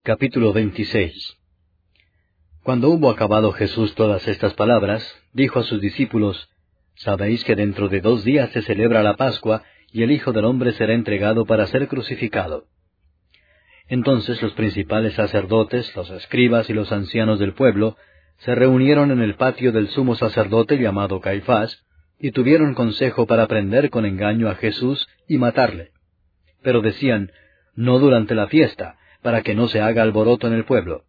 Capítulo 26. Cuando hubo acabado Jesús todas estas palabras, dijo a sus discípulos: Sabéis que dentro de 2 días se celebra la Pascua, y el Hijo del Hombre será entregado para ser crucificado. Entonces los principales sacerdotes, los escribas y los ancianos del pueblo se reunieron en el patio del sumo sacerdote llamado Caifás, y tuvieron consejo para prender con engaño a Jesús y matarle. Pero decían: no durante la fiesta, para que no se haga alboroto en el pueblo.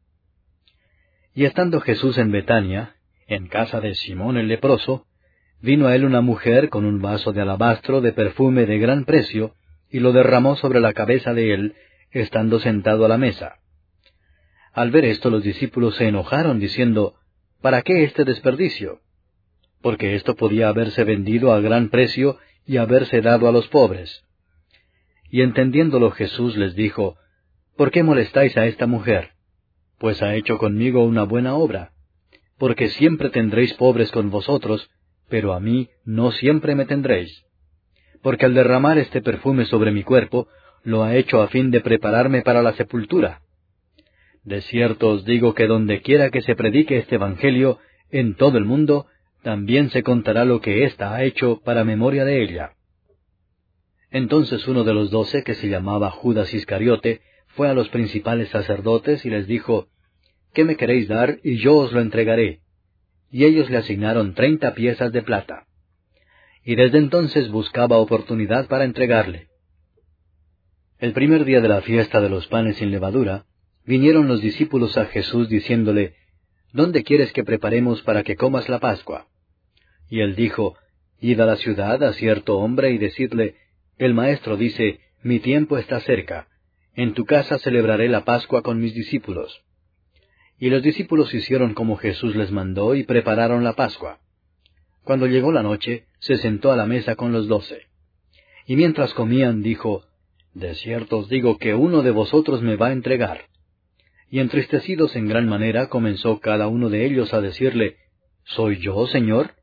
Y estando Jesús en Betania, en casa de Simón el leproso, vino a él una mujer con un vaso de alabastro de perfume de gran precio, y lo derramó sobre la cabeza de él, estando sentado a la mesa. Al ver esto los discípulos se enojaron, diciendo: ¿Para qué este desperdicio? Porque esto podía haberse vendido a gran precio y haberse dado a los pobres. Y entendiéndolo Jesús les dijo: ¿Por qué molestáis a esta mujer? Pues ha hecho conmigo una buena obra. Porque siempre tendréis pobres con vosotros, pero a mí no siempre me tendréis. Porque al derramar este perfume sobre mi cuerpo, lo ha hecho a fin de prepararme para la sepultura. De cierto os digo que donde quiera que se predique este Evangelio, en todo el mundo, también se contará lo que ésta ha hecho para memoria de ella. Entonces uno de los 12, que se llamaba Judas Iscariote, fue a los principales sacerdotes y les dijo: ¿Qué me queréis dar, y yo os lo entregaré? Y ellos le asignaron 30 piezas de plata. Y desde entonces buscaba oportunidad para entregarle. El primer día de la fiesta de los panes sin levadura, vinieron los discípulos a Jesús diciéndole: ¿Dónde quieres que preparemos para que comas la Pascua? Y él dijo: Id a la ciudad a cierto hombre y decidle: El Maestro dice: Mi tiempo está cerca. En tu casa celebraré la Pascua con mis discípulos. Y los discípulos hicieron como Jesús les mandó y prepararon la Pascua. Cuando llegó la noche, se sentó a la mesa con los 12. Y mientras comían, dijo: De cierto os digo que uno de vosotros me va a entregar. Y entristecidos en gran manera, comenzó cada uno de ellos a decirle: ¿Soy yo, Señor?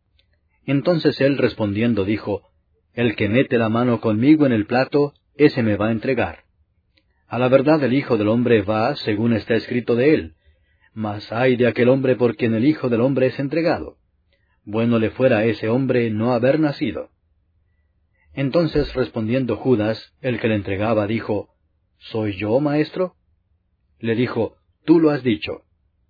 Entonces él respondiendo dijo: El que mete la mano conmigo en el plato, ese me va a entregar. A la verdad el Hijo del Hombre va, según está escrito de él. Mas ay de aquel hombre por quien el Hijo del Hombre es entregado. Bueno le fuera a ese hombre no haber nacido. Entonces respondiendo Judas, el que le entregaba, dijo: ¿Soy yo, Maestro? Le dijo: Tú lo has dicho.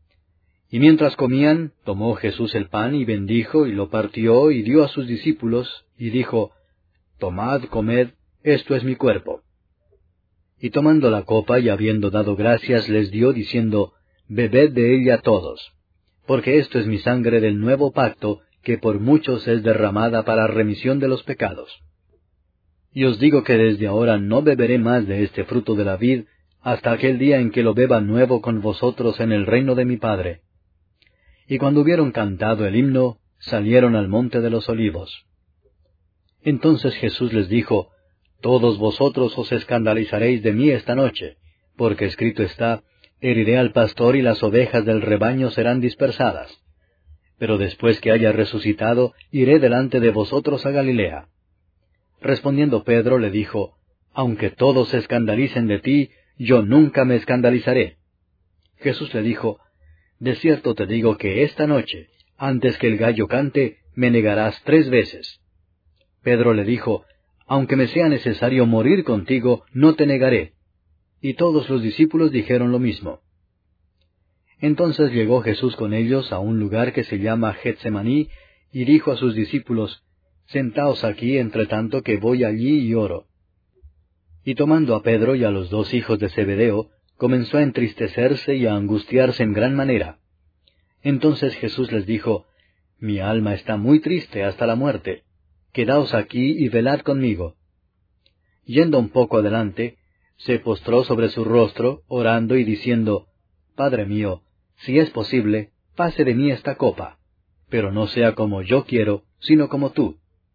Y mientras comían, tomó Jesús el pan y bendijo y lo partió y dio a sus discípulos, y dijo: Tomad, comed, esto es mi cuerpo. Y tomando la copa y habiendo dado gracias, les dio, diciendo: Bebed de ella todos, porque esto es mi sangre del nuevo pacto, que por muchos es derramada para remisión de los pecados. Y os digo que desde ahora no beberé más de este fruto de la vid, hasta aquel día en que lo beba nuevo con vosotros en el reino de mi Padre. Y cuando hubieron cantado el himno, salieron al monte de los olivos. Entonces Jesús les dijo: Todos vosotros os escandalizaréis de mí esta noche, porque escrito está: Heriré al pastor y las ovejas del rebaño serán dispersadas. Pero después que haya resucitado, iré delante de vosotros a Galilea. Respondiendo Pedro le dijo: Aunque todos se escandalicen de ti, yo nunca me escandalizaré. Jesús le dijo: De cierto te digo que esta noche, antes que el gallo cante, me negarás 3 veces. Pedro le dijo: Aunque me sea necesario morir contigo, no te negaré. Y todos los discípulos dijeron lo mismo. Entonces llegó Jesús con ellos a un lugar que se llama Getsemaní, y dijo a sus discípulos: Sentaos aquí entre tanto que voy allí y oro. Y tomando a Pedro y a los 2 hijos de Zebedeo, comenzó a entristecerse y a angustiarse en gran manera. Entonces Jesús les dijo: Mi alma está muy triste hasta la muerte. Quedaos aquí y velad conmigo. Yendo un poco adelante, se postró sobre su rostro, orando y diciendo: Padre mío, si es posible, pase de mí esta copa, pero no sea como yo quiero, sino como tú.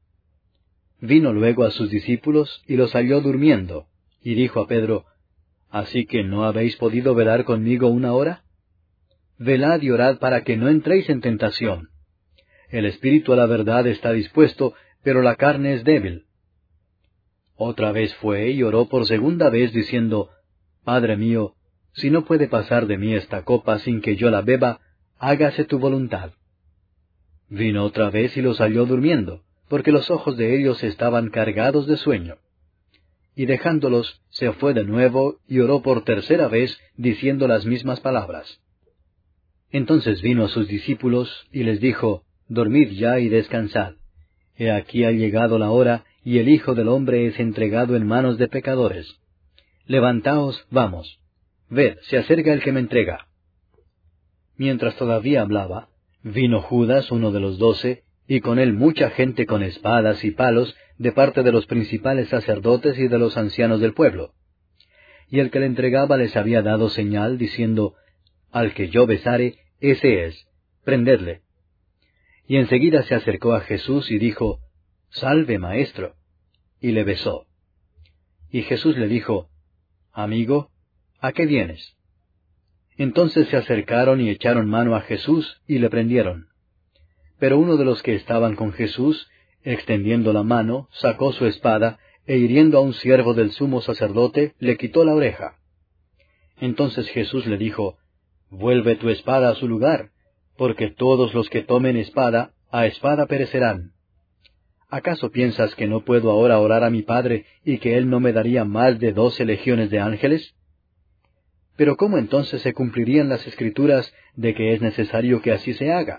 Vino luego a sus discípulos y los halló durmiendo, y dijo a Pedro: ¿Así que no habéis podido velar conmigo 1 hora? Velad y orad para que no entréis en tentación. El espíritu a la verdad está dispuesto, pero la carne es débil. Otra vez fue y oró por segunda vez, diciendo: Padre mío, si no puede pasar de mí esta copa sin que yo la beba, hágase tu voluntad. Vino otra vez y los halló durmiendo, porque los ojos de ellos estaban cargados de sueño. Y dejándolos, se fue de nuevo y oró por tercera vez, diciendo las mismas palabras. Entonces vino a sus discípulos y les dijo, Dormid ya y descansad. He aquí ha llegado la hora, y el Hijo del Hombre es entregado en manos de pecadores. Levantaos, vamos. Ved, se acerca el que me entrega. Mientras todavía hablaba, vino Judas, uno de los 12, y con él mucha gente con espadas y palos, de parte de los principales sacerdotes y de los ancianos del pueblo. Y el que le entregaba les había dado señal, diciendo, Al que yo besare, ese es, prendedle. Y enseguida se acercó a Jesús y dijo, Salve, maestro, y le besó. Y Jesús le dijo, Amigo, ¿a qué vienes? Entonces se acercaron y echaron mano a Jesús y le prendieron. Pero uno de los que estaban con Jesús, extendiendo la mano, sacó su espada, e hiriendo a un siervo del sumo sacerdote, le quitó la oreja. Entonces Jesús le dijo, Vuelve tu espada a su lugar, porque todos los que tomen espada, a espada perecerán. ¿Acaso piensas que no puedo ahora orar a mi Padre, y que Él no me daría más de 12 legiones de ángeles? Pero ¿cómo entonces se cumplirían las Escrituras de que es necesario que así se haga?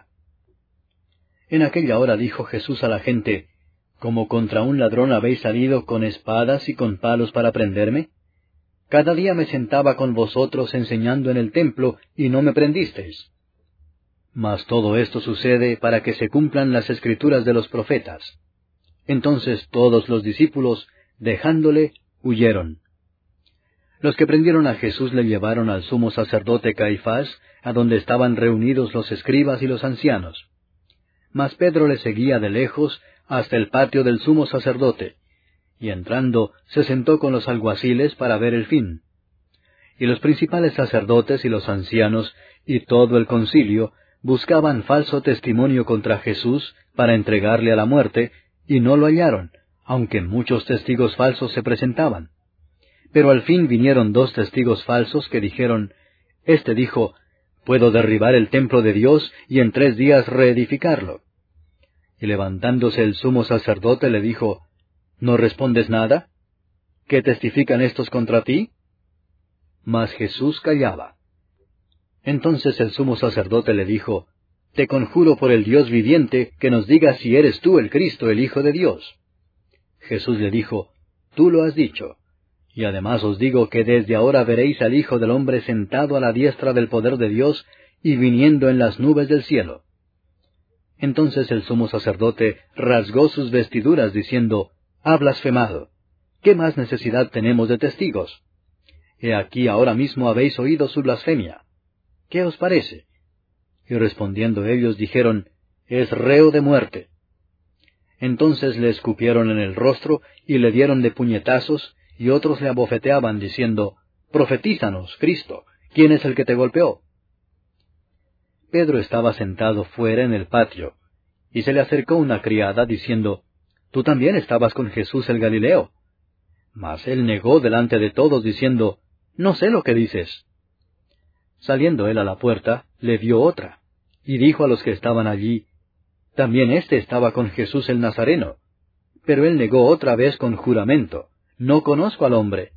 En aquella hora dijo Jesús a la gente, ¿Como contra un ladrón habéis salido con espadas y con palos para prenderme? Cada día me sentaba con vosotros enseñando en el templo, y no me prendisteis. Mas todo esto sucede para que se cumplan las Escrituras de los profetas. Entonces todos los discípulos, dejándole, huyeron. Los que prendieron a Jesús le llevaron al sumo sacerdote Caifás, a donde estaban reunidos los escribas y los ancianos. Mas Pedro le seguía de lejos hasta el patio del sumo sacerdote, y entrando se sentó con los alguaciles para ver el fin. Y los principales sacerdotes y los ancianos y todo el concilio buscaban falso testimonio contra Jesús para entregarle a la muerte, y no lo hallaron, aunque muchos testigos falsos se presentaban. Pero al fin vinieron 2 testigos falsos que dijeron, Este dijo, Puedo derribar el templo de Dios y en 3 días reedificarlo. Y levantándose el sumo sacerdote le dijo, ¿No respondes nada? ¿Qué testifican estos contra ti? Mas Jesús callaba. Entonces el sumo sacerdote le dijo, Te conjuro por el Dios viviente que nos digas si eres tú el Cristo, el Hijo de Dios. Jesús le dijo, Tú lo has dicho. Y además os digo que desde ahora veréis al Hijo del Hombre sentado a la diestra del poder de Dios y viniendo en las nubes del cielo. Entonces el sumo sacerdote rasgó sus vestiduras diciendo, Ha blasfemado. ¿Qué más necesidad tenemos de testigos? He aquí ahora mismo habéis oído su blasfemia. ¿Qué os parece? Y respondiendo ellos dijeron, Es reo de muerte. Entonces le escupieron en el rostro y le dieron de puñetazos, y otros le abofeteaban diciendo, Profetízanos, Cristo, ¿quién es el que te golpeó? Pedro estaba sentado fuera en el patio, y se le acercó una criada diciendo, Tú también estabas con Jesús el Galileo. Mas él negó delante de todos diciendo, No sé lo que dices. Saliendo él a la puerta, le dio otra, y dijo a los que estaban allí, También éste estaba con Jesús el Nazareno. Pero él negó otra vez con juramento, No conozco al hombre.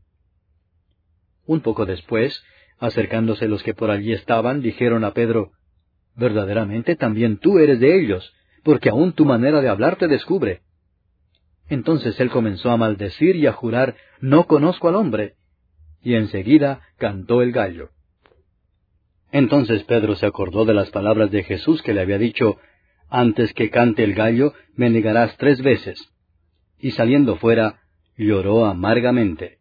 Un poco después, acercándose los que por allí estaban, dijeron a Pedro, Verdaderamente también tú eres de ellos, porque aún tu manera de hablar te descubre. Entonces él comenzó a maldecir y a jurar, No conozco al hombre. Y enseguida cantó el gallo. Entonces Pedro se acordó de las palabras de Jesús que le había dicho, Antes que cante el gallo, me negarás 3 veces. Y saliendo fuera, lloró amargamente.